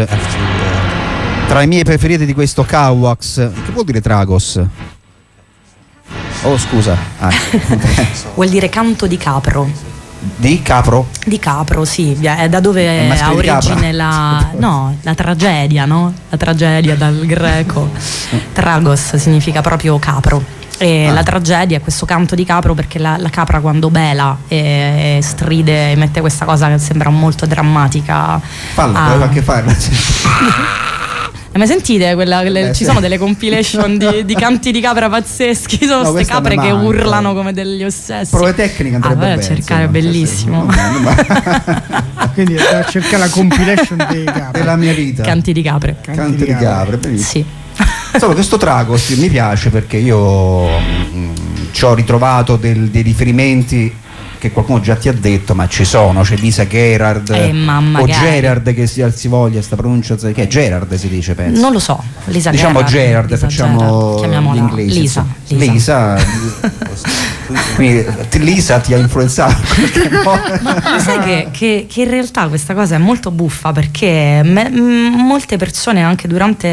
tra i miei preferiti di questo Kawax. Che vuol dire Tragos? Oh, scusa. Vuol dire canto di capro. Di capro? Di capro, sì, è da dove ha origine la tragedia, no? La tragedia dal greco. Tragos significa proprio capro. E la tragedia è questo canto di capro, perché la capra quando bela e stride emette questa cosa che sembra molto drammatica. Falla, puoi anche farla. Ma sentite ci sono delle compilation di canti di capra pazzeschi, sono queste capre che urlano come degli ossessi. Prove tecniche andrebbe bene, a cercare, è bellissimo. Quindi a cercare la compilation dei capre della mia vita. Canti di capre. Canti di capre, bellissimo. Sì. Insomma, questo Tragos mi piace perché io ci ho ritrovato dei riferimenti che qualcuno già ti ha detto, ma ci sono, c'è Lisa Gerard o Gerard, che si voglia sta pronuncia, che è Gerard si dice, penso. Non lo so, Lisa diciamo Gerard, facciamo chiamiamola l'inglese. Lisa. Quindi Lisa ti ha influenzato in qualche modo. Ma sai che in realtà questa cosa è molto buffa, perché molte persone anche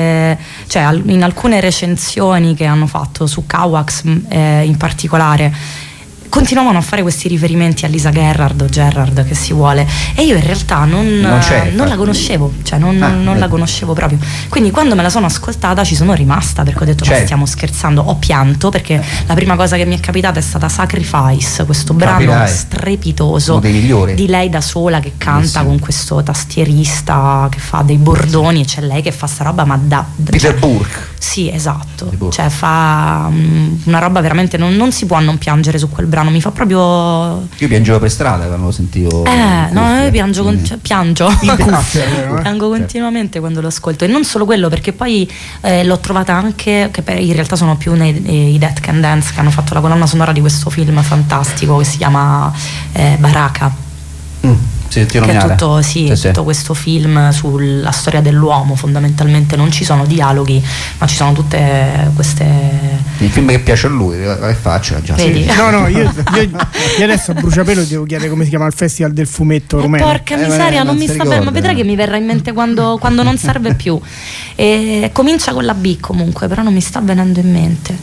in alcune recensioni che hanno fatto su Kawax in particolare continuavano a fare questi riferimenti a Lisa Gerard o Gerard che si vuole, e io in realtà non la conoscevo, cioè non la conoscevo proprio, quindi quando me la sono ascoltata ci sono rimasta, perché ho detto ma stiamo scherzando, ho pianto, perché la prima cosa che mi è capitata è stata Sacrifice, questo brano strepitoso di lei da sola che canta con questo tastierista che fa dei bordoni, e c'è lei che fa sta roba, ma Peter Burke. Sì, esatto, cioè fa una roba veramente, non si può non piangere su quel brano, mi fa proprio... Io piangevo per strada quando lo sentivo. No, io piango piango continuamente quando lo ascolto, e non solo quello, perché poi l'ho trovata anche, che in realtà sono più i Dead Can Dance, che hanno fatto la colonna sonora di questo film fantastico che si chiama Baraka. Che è tutto questo film sulla storia dell'uomo, fondamentalmente non ci sono dialoghi, ma ci sono tutte queste... Il film che piace a lui, che faccia già. Vedi? No, io adesso a bruciapelo devo chiedere come si chiama il festival del fumetto rumeno. Porca miseria, non mi sta bene, ma vedrai che mi verrà in mente quando non serve più. E comincia con la B comunque, però non mi sta venendo in mente.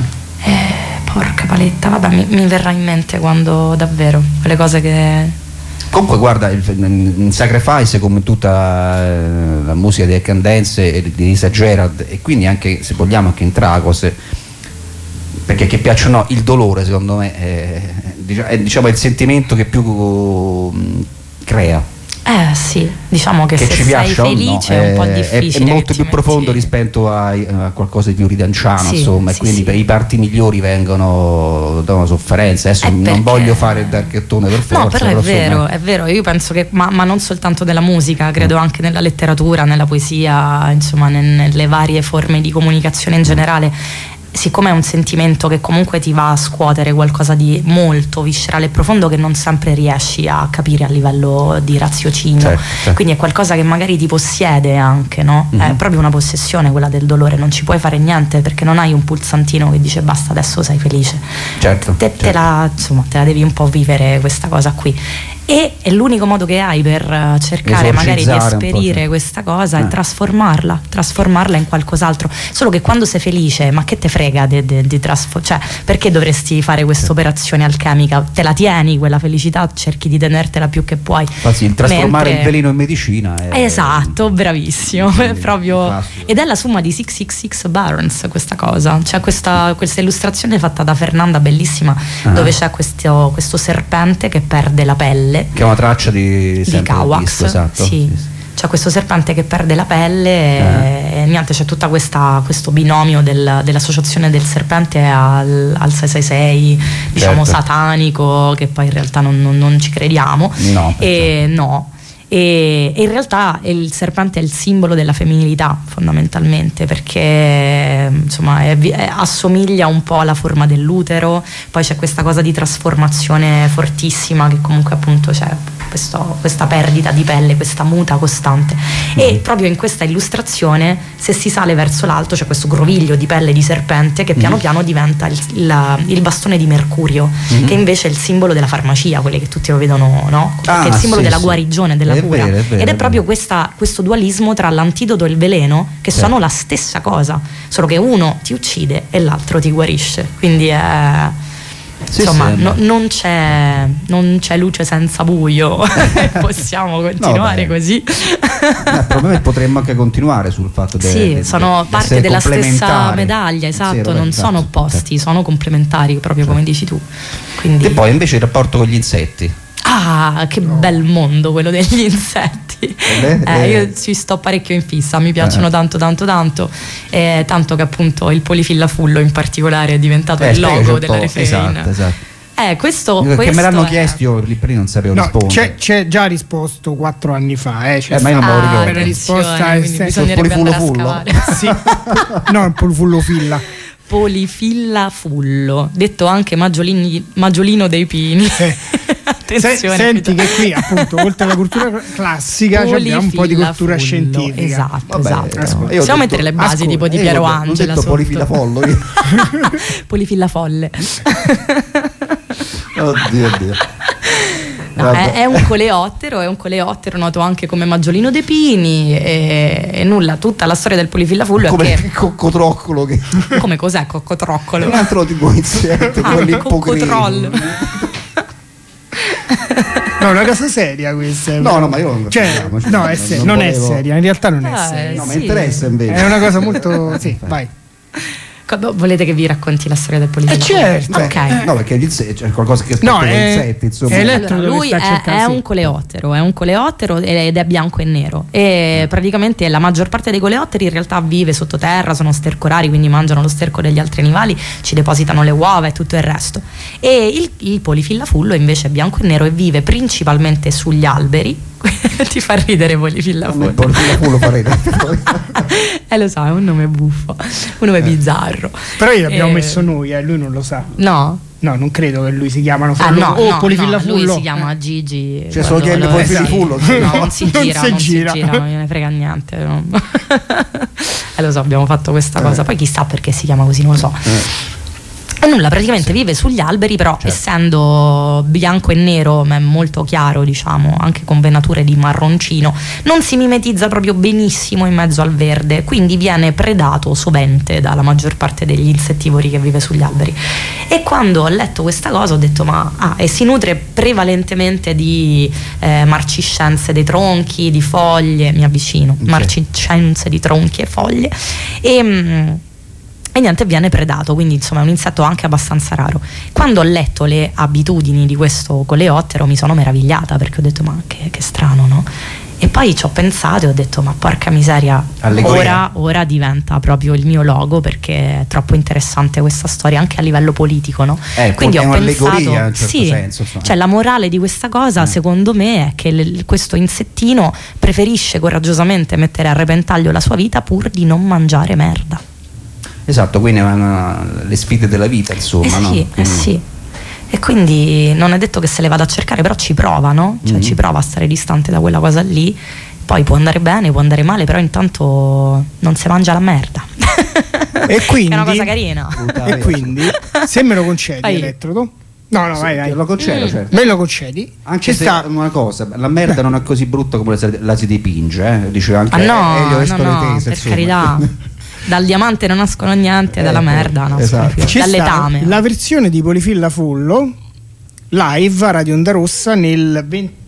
Porca paletta, vabbè, mi verrà in mente quando davvero quelle cose che... Comunque guarda, in Sacrifice, come tutta la musica di Dead Can Dance di Lisa Gerard, e quindi anche, se vogliamo, anche in Tragos, perché che piacciono il dolore, secondo me è il sentimento che più crea. Sì, diciamo che se ci sei felice è un po' difficile. È molto più profondo rispetto a qualcosa di più ridanciano, insomma, e quindi per i parti migliori vengono da una sofferenza. Adesso non voglio fare il darkettone per forza. No, però è vero, io penso che, ma non soltanto della musica, credo anche nella letteratura, nella poesia, insomma, nelle varie forme di comunicazione in generale. Siccome è un sentimento che comunque ti va a scuotere qualcosa di molto viscerale e profondo, che non sempre riesci a capire a livello di raziocinio, certo. Quindi è qualcosa che magari ti possiede anche, no? È proprio una possessione quella del dolore, non ci puoi fare niente perché non hai un pulsantino che dice basta, adesso sei felice. Certo. Te la devi un po' vivere questa cosa qui. E è l'unico modo che hai per cercare magari di esperire questa cosa, è trasformarla in qualcos'altro. Solo che quando sei felice, ma che te frega di trasformare? Cioè, perché dovresti fare questa operazione alchemica? Te la tieni quella felicità, cerchi di tenertela più che puoi. Infatti, il trasformare il veleno in medicina è... Esatto, bravissimo. Proprio... Ed è la somma di 666 Barons questa cosa. C'è questa illustrazione fatta da Fernanda, bellissima, dove c'è questo serpente che perde la pelle, che è una traccia di Kawax, disco, esatto. Sì. C'è questo serpente che perde la pelle e niente, c'è tutto questo binomio dell'associazione del serpente al 666, diciamo, certo, satanico, che poi in realtà non ci crediamo. E in realtà il serpente è il simbolo della femminilità, fondamentalmente, perché insomma assomiglia un po' alla forma dell'utero. Poi c'è questa cosa di trasformazione fortissima che comunque appunto questa perdita di pelle, questa muta costante. E proprio in questa illustrazione, se si sale verso l'alto, c'è questo groviglio di pelle di serpente che piano piano diventa il bastone di Mercurio, che invece è il simbolo della farmacia, quelli che tutti lo vedono, no? Che è il simbolo della guarigione, della cura. Ed è proprio questo dualismo tra l'antidoto e il veleno, che sono la stessa cosa, solo che uno ti uccide e l'altro ti guarisce. Quindi è... insomma, non c'è luce senza buio. Possiamo continuare così. Probabilmente potremmo anche continuare sul fatto sono parte della stessa medaglia, esatto, non sono opposti, sono complementari, proprio come dici tu. Quindi... E poi invece il rapporto con gli insetti. Ah, che bel mondo quello degli insetti. Io ci sto parecchio in fissa, mi piacciono tanto, tanto che appunto il polifillafullo in particolare è diventato il logo della Refrain. Esatto. Questo me l'hanno chiesto, io lì prima non sapevo rispondere. C'è già risposto 4 anni fa, ma io non me lo ricordo. La risposta è il polifullo. Sì. No, il polifillofilla. Polifillafullo, detto anche maggiolino dei pini. Attenzione, senti che qui appunto oltre alla cultura classica abbiamo un po' di cultura scientifica. Esatto. Possiamo mettere le basi tipo di Piero Angela. Ho detto polifillafollo. Polifillafolle. Oddio. No, è un coleottero noto anche come maggiolino dei pini e nulla, tutta la storia del polifillafullo come è che il coccotroccolo come cos'è coccotroccolo? Un altro tipo insetto, coccotrollo. No, una cosa seria questa. No, ma io non non è seria, in realtà non è seria. No, mi interessa invece. È una cosa molto vai. Volete che vi racconti la storia del polifillafullo? Certo. Okay. No, perché c'è qualcosa che aspetta gli insetti, insomma. Allora, lui è un coleottero ed è bianco e nero e praticamente la maggior parte dei coleotteri in realtà vive sottoterra, sono stercorari, quindi mangiano lo sterco degli altri animali, ci depositano le uova e tutto il resto. E il polifillafullo invece è bianco e nero e vive principalmente sugli alberi. Ti fa ridere polifillafullo? Polifillafullo fa ridere. Lo so, è un nome buffo, un nome bizzarro. Però io l'abbiamo messo noi, lui non lo sa. No? No, non credo che lui si chiamano polifillafullo. Lui si chiama Gigi. Cioè solo che è il polifillafullo. No, non si gira, non gliene frega niente. No. Lo so, abbiamo fatto questa cosa. Poi chissà perché si chiama così, non lo so. E nulla, praticamente vive sugli alberi, però essendo bianco e nero, ma è molto chiaro, diciamo, anche con venature di marroncino, non si mimetizza proprio benissimo in mezzo al verde, quindi viene predato sovente dalla maggior parte degli insettivori che vive sugli alberi. E quando ho letto questa cosa ho detto e si nutre prevalentemente di marciscenze dei tronchi, di foglie, mi avvicino, marciscenze di tronchi e foglie e niente, viene predato, quindi insomma è un insetto anche abbastanza raro. Quando ho letto le abitudini di questo coleottero mi sono meravigliata, perché ho detto ma che strano, no? E poi ci ho pensato e ho detto ma porca miseria, ora diventa proprio il mio logo, perché è troppo interessante questa storia anche a livello politico, no? Quindi ho pensato in un certo senso, cioè la morale di questa cosa secondo me è che questo insettino preferisce coraggiosamente mettere a repentaglio la sua vita pur di non mangiare merda. Esatto, quindi le sfide della vita, insomma. Sì. E quindi non è detto che se le vada a cercare, però ci prova, no? Cioè ci prova a stare distante da quella cosa lì. Poi può andare bene, può andare male, però intanto non si mangia la merda. E quindi, è una cosa carina. E quindi, se me lo concedi, Elettrodo. No, vai. Lo concedo, certo. Me lo concedi? Anche se una cosa, la merda non è così brutta come la si dipinge, diceva anche Elio Escoletese, per carità. Dal diamante non nascono niente, dalla merda, no? Esatto. Dall'etame. La versione di Polifillafullo live a Radio Onda Rossa nel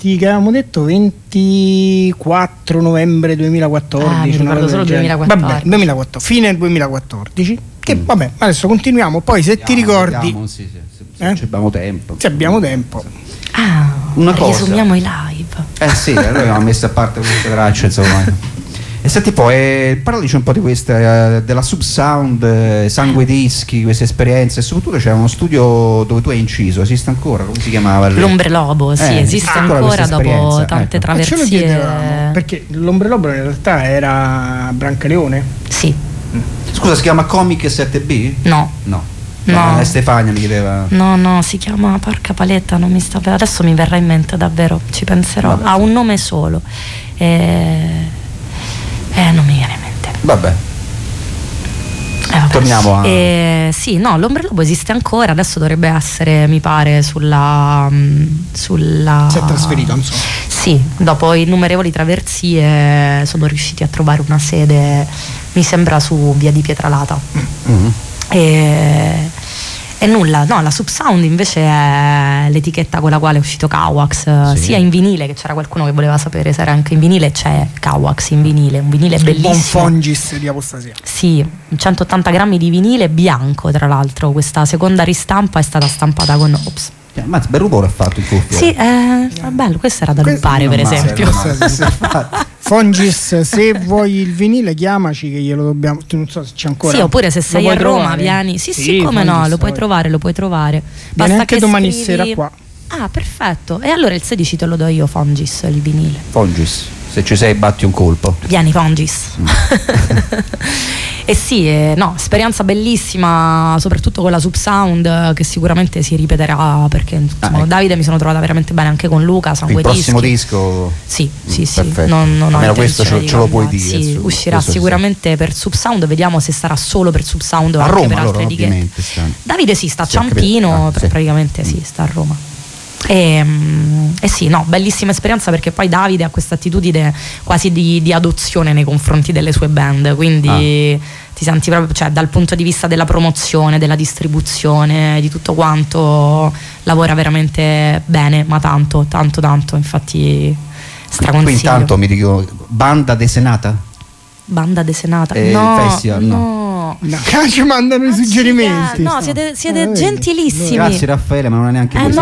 24 novembre 2014. Mi ricordo solo 2014. Vabbè, 2014, fine 2014. Che vabbè, adesso continuiamo. Poi se ti ricordi, se abbiamo tempo. Se abbiamo tempo. Una cosa. Riesumiamo i live. Sì, noi abbiamo messo a parte queste tracce, insomma. E senti poi, parlaci un po' di questa, della Subsound, Sangue Dischi, queste esperienze, e soprattutto c'era uno studio dove tu hai inciso, esiste ancora? Come si chiamava? L'Ombrelobo, sì, esiste ancora dopo tante traversie. Perché l'Ombrelobo in realtà era Brancaleone? Sì. Scusa, si chiama Comic 7B? No. No. Stefania mi chiedeva. No, si chiama Porca Paletta, non mi sta. Adesso mi verrà in mente, davvero, ci penserò. Vabbè. Ha un nome solo. Non mi viene in mente. Vabbè. Torniamo a. Sì, no, l'Ombrellobo esiste ancora, adesso dovrebbe essere, mi pare, sulla. Si è trasferito, insomma. Sì, dopo innumerevoli traversie sono riusciti a trovare una sede, mi sembra su via di Pietralata. Mm-hmm. E nulla, no, la Subsound invece è l'etichetta con la quale è uscito Kawax, sia in vinile, che c'era qualcuno che voleva sapere se era anche in vinile, c'è Kawax in vinile, un vinile bellissimo. Buon Fongis di Apostasia. Sì, 180 grammi di vinile bianco, tra l'altro, questa seconda ristampa è stata stampata con... Ops. Ma bel rumore ha fatto il cuffio. Sì, è bello, questo era da lupare per esempio. Fongis, se vuoi il vinile chiamaci che glielo dobbiamo, non so se c'è ancora. Sì, oppure se sei a Roma trovare. vieni. Sì, come Fongis, no, lo puoi trovare. Viene Basta anche che domani scrivi... sera qua. Ah, perfetto. E allora il 16 te lo do io, Fongis, il vinile. Fongis, se ci sei batti un colpo. Vieni, Fongis. E sì, no, esperienza bellissima, soprattutto con la Subsound, che sicuramente si ripeterà, perché insomma, ecco. Davide mi sono trovata veramente bene anche con Luca. Sono Il quei prossimo dischi. disco. Sì. Perfetto. Non ho almeno questo intenzione ce lo di puoi cambiare. dire. Sì, uscirà sicuramente per Subsound, vediamo se sarà solo per Subsound o A anche Roma per allora, altre etichette. ovviamente sta. Davide sì, sta a Sì, ho Ciampino, capito. Sì. praticamente sì, sta a Roma. E sì, no, bellissima esperienza, perché poi Davide ha questa attitudine quasi di adozione nei confronti delle sue band, quindi ti senti proprio, cioè dal punto di vista della promozione, della distribuzione, di tutto quanto, lavora veramente bene, ma tanto, infatti straconsiglio. Qui intanto mi dico, banda desenata? Banda desenata? Festival, no. No, ci mandano i suggerimenti. No, siete gentilissimi. Grazie Raffaele, ma non è neanche No,